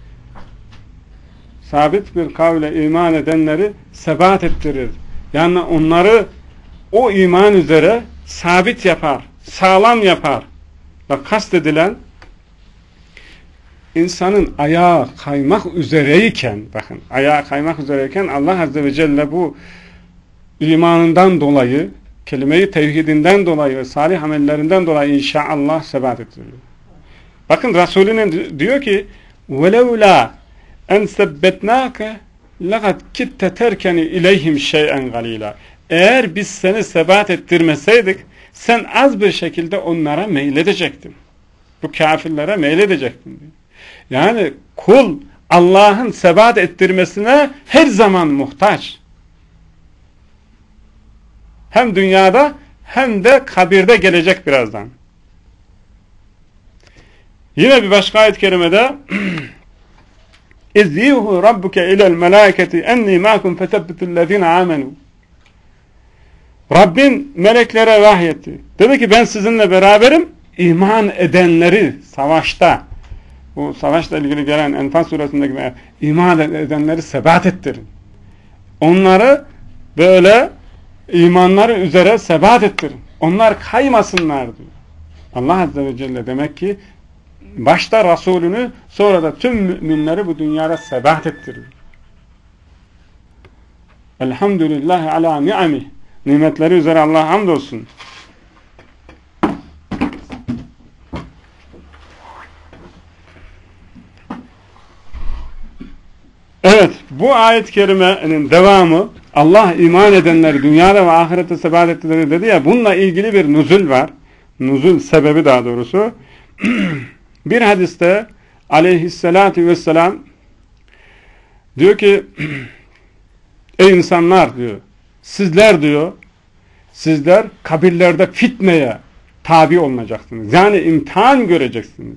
sabit bir kavle iman edenleri sebat ettirir. Yani onları o iman üzere sabit yapar, sağlam yapar. Ve kastedilen insanın ayağa kaymak üzereyken, bakın ayağa kaymak üzereyken Allah Azze ve Celle bu imanından dolayı, kelime-i tevhidinden dolayı ve salih amellerinden dolayı inşallah sebat ettiriyor. Bakın Resulü'nün diyor ki وَلَوْلَا اَنْ سَبَّتْنَاكَ لَقَدْ كِتَّ تَرْكَنِ اِلَيْهِمْ شَيْئًا قَلِيلًا. Eğer biz seni sebat ettirmeseydik sen az bir şekilde onlara meyledecektin. Bu kafirlere meyledecektin diyor. Yani kul Allah'ın sebat ettirmesine her zaman muhtaç. Hem dünyada hem de kabirde gelecek birazdan. Yine bir başka ayet-i kerimede اِذْيُهُ رَبُّكَ اِلَى الْمَلَائِكَةِ اَنِّي مَاكُمْ فَتَبِّتُ الَّذ۪ينَ آمَنُوا. Rabbin meleklere vahyetti. Dedi ki ben sizinle beraberim, iman edenleri savaşta, bu savaşla ilgili gelen Enfal suresindeki iman edenleri sebat ettirin. Onları böyle imanları üzere sebat ettirin. Onlar kaymasınlar diyor. Allah Azze ve Celle demek ki başta Resulünü sonra da tüm müminleri bu dünyada sebat ettirir. Elhamdülillahi ala ni'amih. Nimetleri üzere Allah'a hamdolsun. Evet, bu ayet-i kerimenin devamı Allah iman edenleri dünyada ve ahirette sebat ettiler dedi ya, bununla ilgili bir nüzul var. Nüzul sebebi daha doğrusu. Bir hadiste aleyhissalatu vesselam diyor ki ey insanlar diyor, sizler kabirlerde fitneye tabi olunacaksınız. Yani imtihan göreceksiniz.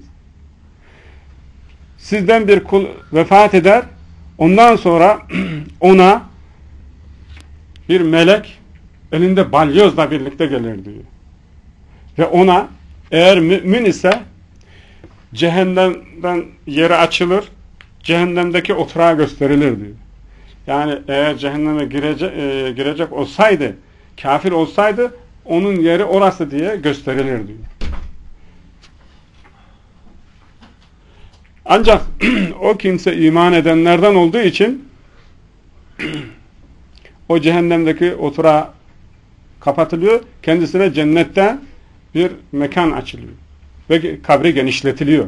Sizden bir kul vefat eder, ondan sonra ona bir melek elinde balyozla birlikte gelir diyor. Ve ona eğer mümin ise cehennemden yeri açılır, cehennemdeki oturağı gösterilir diyor. Yani eğer cehenneme girecek olsaydı, kafir olsaydı onun yeri orası diye gösterilir diyor. Ancak o kimse iman edenlerden olduğu için o cehennemdeki oturağı kapatılıyor, kendisine cennetten bir mekan açılıyor ve kabri genişletiliyor.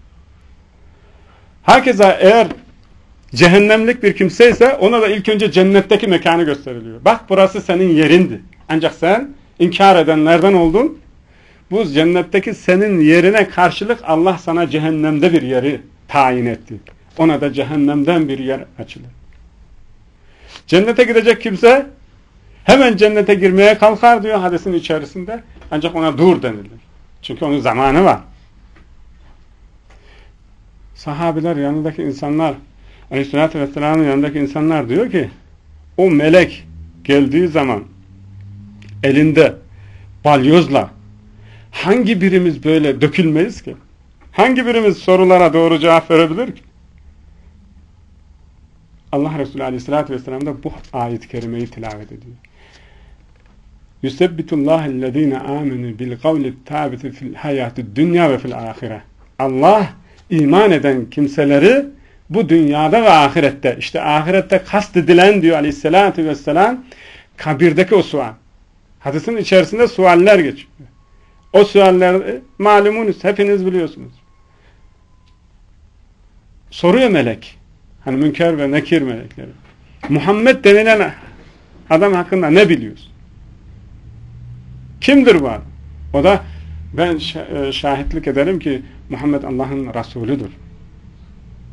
Herkese eğer cehennemlik bir kimse ise ona da ilk önce cennetteki mekanı gösteriliyor. Bak burası senin yerindi. Ancak sen inkar edenlerden oldun. Bu cennetteki senin yerine karşılık Allah sana cehennemde bir yeri tayin etti. Ona da cehennemden bir yer açılır. Cennete gidecek kimse hemen cennete girmeye kalkar diyor hadisin içerisinde. Ancak ona dur denilir. Çünkü onun zamanı var. Sahabiler, yanındaki insanlar, Aleyhisselatü Vesselam'ın yanındaki insanlar diyor ki o melek geldiği zaman elinde balyozla hangi birimiz böyle dökülmeyiz ki? Hangi birimiz sorulara doğru cevap verebilir ki? Allah Resulü Aleyhisselatü Vesselam da bu ayet-i kerimeyi tilavet ediyor. Yusebbitullahellezine amenu bil kavli tabiti fil hayatid dünya ve fil ahire. Allah iman eden kimseleri bu dünyada ve ahirette, işte ahirette kastedilen diyor Aleyhisselatü Vesselam, kabirdeki o sual. Hadisin içerisinde sualler geçiyor. O sualler malumunuz, hepiniz biliyorsunuz. Soruyor melek. Hani Münker ve Nekir melekleri. Muhammed denilen adam hakkında ne biliyorsun? Kimdir bu adam? O da ben şahitlik ederim ki Muhammed Allah'ın Resulüdür.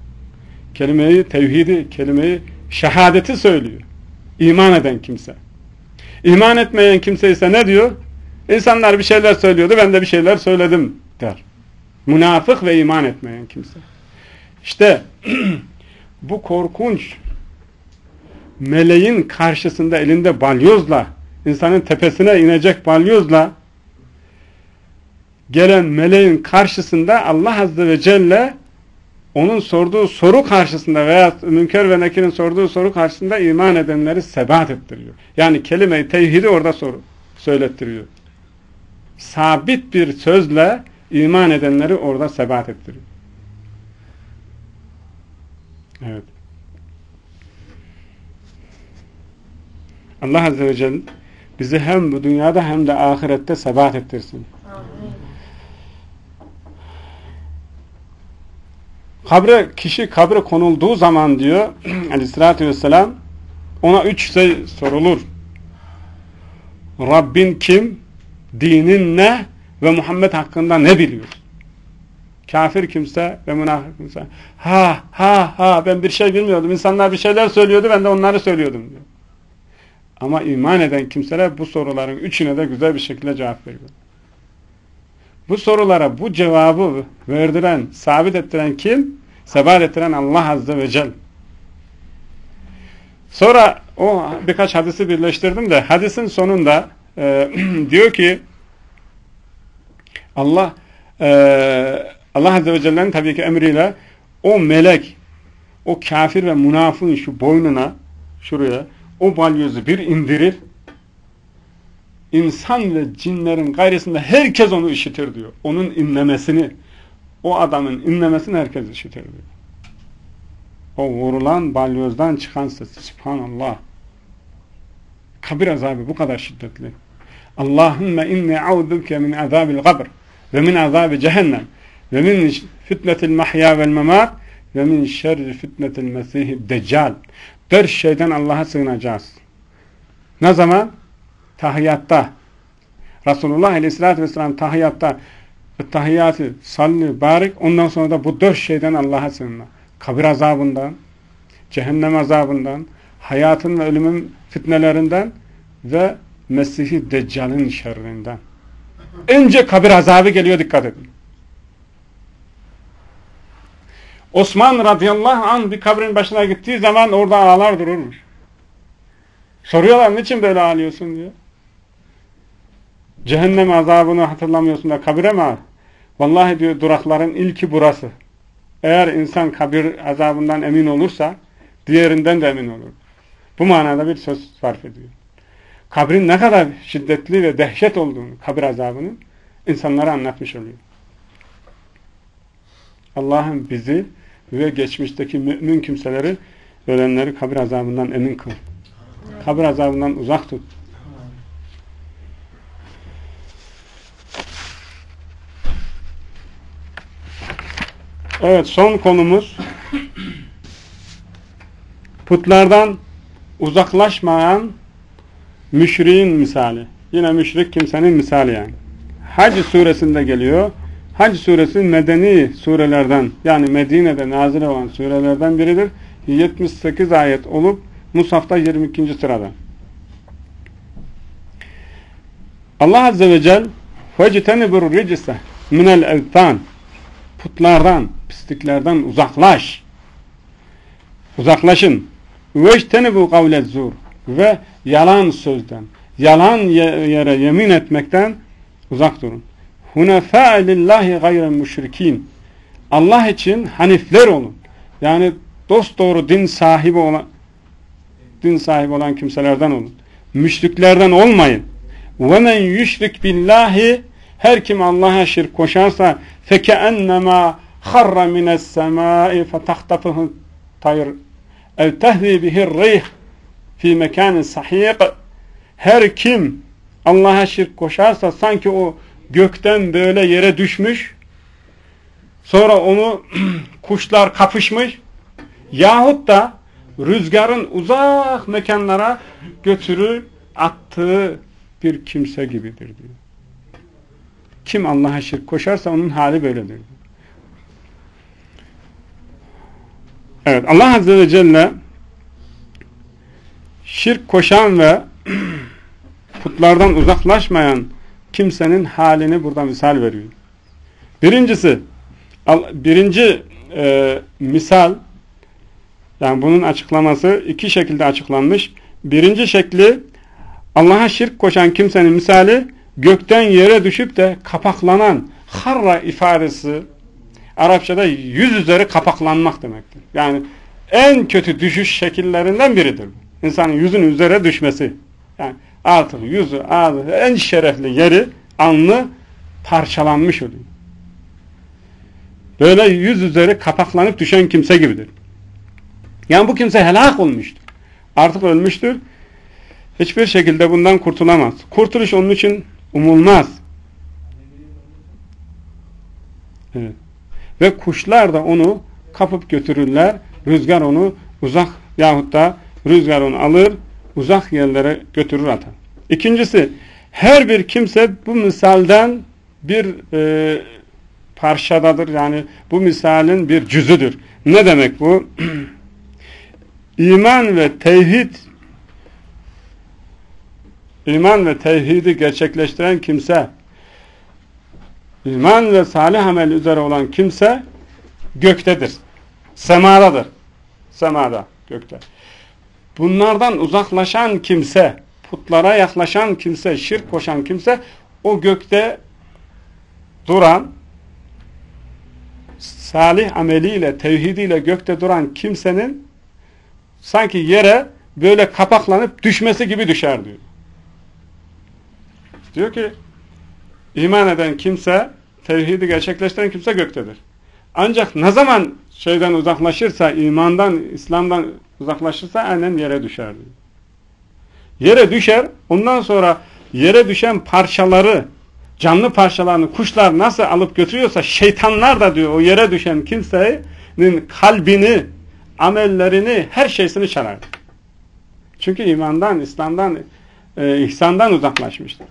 Kelimeyi tevhidi, kelimeyi şehadeti söylüyor. İman eden kimse. İman etmeyen kimse ise ne diyor? İnsanlar bir şeyler söylüyordu, ben de bir şeyler söyledim der. Münafık ve iman etmeyen kimse. İşte bu korkunç meleğin karşısında elinde balyozla, insanın tepesine inecek balyozla gelen meleğin karşısında Allah Azze ve Celle onun sorduğu soru karşısında veya Münker ve Nekir'in sorduğu soru karşısında iman edenleri sebat ettiriyor. Yani kelime-i tevhidi orada söylettiriyor. Sabit bir sözle iman edenleri orada sebat ettiriyor. Evet. Allah Azze ve Celle bizi hem bu dünyada hem de ahirette sebat ettirsin. Kişi kabre konulduğu zaman diyor Aleyhisselatü Vesselam, ona 3 şey sorulur. Rabbin kim? Dinin ne? Ve Muhammed hakkında ne biliyor? Kafir kimse ve münafık kimse. Ben bir şey bilmiyordum. İnsanlar bir şeyler söylüyordu, ben de onları söylüyordum diyor. Ama iman eden kimseler bu soruların üçüne de güzel bir şekilde cevap veriyor. Bu sorulara bu cevabı verdiren, sabit ettiren kim? Sebat ettiren Allah Azze ve Celle. Sonra o birkaç hadisi birleştirdim de hadisin sonunda diyor ki Allah Azze ve Celle'nin tabii ki emriyle o melek, o kafir ve münafığın şu boynuna, şuraya o balyozu bir indirir, insan ve cinlerin gayrısında herkes onu işitir diyor. Onun inlemesini, o adamın inlemesini herkes işitir diyor. O vurulan balyozdan çıkan ses. Subhanallah. Kabir azabı bu kadar şiddetli. Allahümme inni a'udhuke min azabil kabr ve min azabi cehennem ve min fitnetil mahya vel memat ve min şerri fitnetil mesihid deccal. 4 şeyden Allah'a sığınacağız. Ne zaman? Tahiyyatta. Resulullah Aleyhisselatü Vesselam tahiyyatta tahiyyatı, salli, barik, ondan sonra da bu 4 şeyden Allah'a sığınma. Kabir azabından, cehennem azabından, hayatın ve ölümün fitnelerinden ve Mesih-i Deccal'in şerrinden. Önce kabir azabı geliyor, dikkat edin. Osman radıyallahu anh bir kabrin başına gittiği zaman orada ağlar dururmuş. Soruyorlar, niçin böyle ağlıyorsun diyor. Cehennem azabını hatırlamıyorsun da kabire mi ağır? Vallahi diyor, durakların ilki burası. Eğer insan kabir azabından emin olursa diğerinden de emin olur. Bu manada bir söz sarf ediyor. Kabrin ne kadar şiddetli ve dehşet olduğunu, kabir azabının insanlara anlatmış oluyor. Allah'ım bizi ve geçmişteki mümin kimseleri, ölenleri kabir azabından emin kıl. Kabir azabından uzak tut. Evet, son konumuz putlardan uzaklaşmayan müşriğin misali. Yine müşrik kimsenin misali yani. Hac suresinde geliyor. Hac suresi medeni surelerden, yani Medine'de nazil olan surelerden biridir. 78 ayet olup Musaf'ta 22. sırada. Allah Azze ve Celle وَجْتَنِبُ الرِّجِسَ مِنَ الْاَوْتَانِ putlardan, pisliklerden uzaklaş. Uzaklaşın. وَجْتَنِبُ قَوْلَ الزُّورِ ve yalan sözden, yalan yere yemin etmekten uzak durun. هُنَفَاءَ لِلّٰهِ غَيْرَ مُشْرِك۪ينَ Allah için hanifler olun. Yani dosdoğru din sahibi olan kimselerden olun. Müşriklerden olmayın. وَمَنْ يُشْرِكْ بِاللّٰهِ her kim Allah'a şirk koşarsa فَكَأَنَّمَا خَرَّ مِنَ السَّمَاءِ فَتَخْتَفُهُ الطَّيْرُ اَوْ تَهْوِي بِهِ الرِّيحِ فِي مَكَانٍ سَحِيقٍ her kim Allah'a şirk koşarsa sanki o gökten böyle yere düşmüş, sonra onu kuşlar kapışmış, yahut da rüzgarın uzak mekanlara götürür attığı bir kimse gibidir diyor. Kim Allah'a şirk koşarsa onun hali böyledir. Evet, Allah Azze ve Celle şirk koşan ve putlardan uzaklaşmayan kimsenin halini burada misal veriyor. Birinci misal, yani bunun açıklaması iki şekilde açıklanmış. Birinci şekli, Allah'a şirk koşan kimsenin misali gökten yere düşüp de kapaklanan, harra ifadesi Arapçada yüz üzeri kapaklanmak demektir. Yani en kötü düşüş şekillerinden biridir. İnsanın yüzünün üzere düşmesi. Yani artık yüzü, ağzı, en şerefli yeri, alnı parçalanmış oluyor. Böyle yüz üzeri kapaklanıp düşen kimse gibidir. Yani bu kimse helak olmuştur. Artık ölmüştür. Hiçbir şekilde bundan kurtulamaz. Kurtuluş onun için umulmaz. Evet. Ve kuşlar da onu kapıp götürürler. Rüzgar onu uzak, yahut da rüzgar onu alır, uzak yerlere götürür atar. İkincisi, her bir kimse bu misalden bir parçadadır. Yani bu misalin bir cüzüdür. Ne demek bu? İman ve tevhidi gerçekleştiren kimse, iman ve salih amel üzere olan kimse göktedir. Semadadır. Semada, gökte. Bunlardan uzaklaşan kimse, putlara yaklaşan kimse, şirk koşan kimse, o gökte duran, salih ameliyle, tevhidiyle gökte duran kimsenin sanki yere böyle kapaklanıp düşmesi gibi düşer diyor. Diyor ki, iman eden kimse, tevhidi gerçekleştiren kimse göktedir. Ancak ne zaman şeyden uzaklaşırsa, imandan, İslam'dan uzaklaşırsa aynen yere düşer diyor. Yere düşer, ondan sonra yere düşen parçaları, canlı parçalarını kuşlar nasıl alıp götürüyorsa, şeytanlar da diyor o yere düşen kimsenin kalbini, amellerini, her şeysini çalar. Çünkü imandan, İslam'dan, ihsandan uzaklaşmıştır.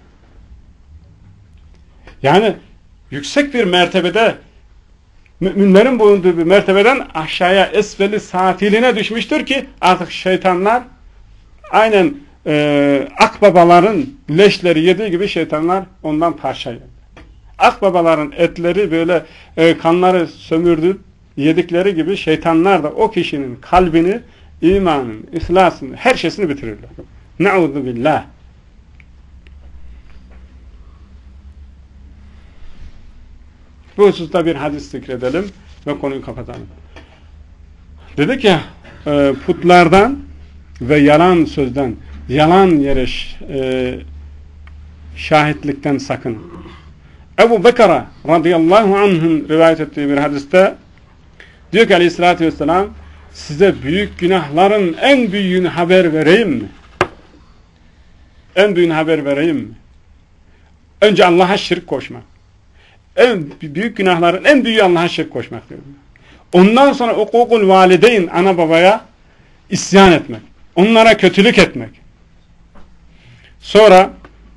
Yani yüksek bir mertebede, müminlerin bulunduğu bir mertebeden aşağıya, esfeli safiline düşmüştür ki artık şeytanlar aynen akbabaların leşleri yediği gibi şeytanlar ondan parça yedi. Akbabaların etleri böyle kanları sömürdüğü yedikleri gibi şeytanlar da o kişinin kalbini, imanını, ihlasını, her şeysini bitirirler. Ne'udhu billah. Bu hususta bir hadis zikredelim ve konuyu kapatalım. Dedik ya, putlardan ve yalan sözden, yalan yere şahitlikten sakın. Ebu Bekara radıyallahu anh'ın rivayet ettiği bir hadiste diyor ki aleyhissalatü vesselam, size büyük günahların en büyüğünü haber vereyim mi? En büyüğünü haber vereyim mi? Önce Allah'a şirk koşmak. En büyük günahların en büyüğü Allah'a şirk koşmak diyor. Ondan sonra ukukul valideyn, ana babaya isyan etmek. Onlara kötülük etmek. Sonra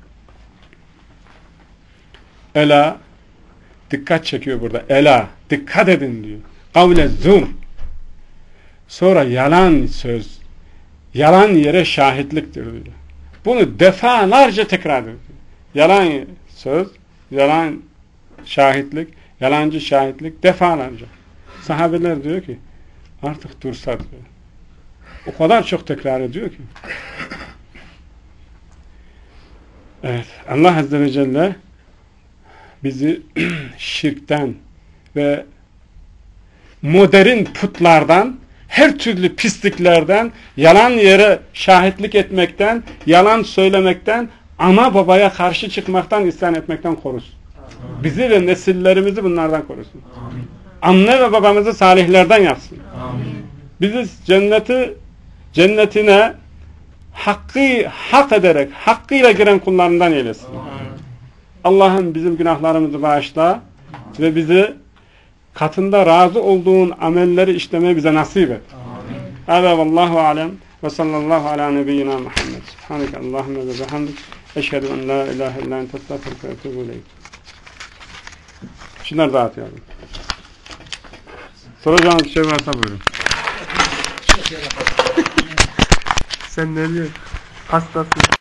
ela, dikkat çekiyor burada. Ela, dikkat edin diyor. Kavle zur. Sonra yalan söz, yalan yere şahitliktir diyor. Bunu defalarca tekrar ediyor. Yalan söz, yalan şahitlik, yalancı şahitlik defalarca. Sahabeler diyor ki artık dursa diyor. O kadar çok tekrar ediyor ki. Evet, Allah Azze ve Celle bizi şirkten ve modern putlardan, her türlü pisliklerden, yalan yere şahitlik etmekten, yalan söylemekten, ana babaya karşı çıkmaktan, isyan etmekten korusun. Bizi ve nesillerimizi bunlardan korusun. Amin. Anne ve babamızı salihlerden yapsın. Amin. Bizi cennetine hak ederek, hakkıyla giren kullarından eylesin. Allah'ım bizim günahlarımızı bağışla ve bizi katında razı olduğun amelleri işlemeye bize nasip et. Hâzâ vallahu alem ve sallallahu ala nebiyyina Muhammed. Subhaneke Allahümme ve bihamdik. Eşhedü en la ilahe illa ente estağfiruke ve etûbü ileyk. Şunları dağıtıyorum. Soracağınız bir şey varsa buyurun.
Sen ne diyorsun? Hastasın.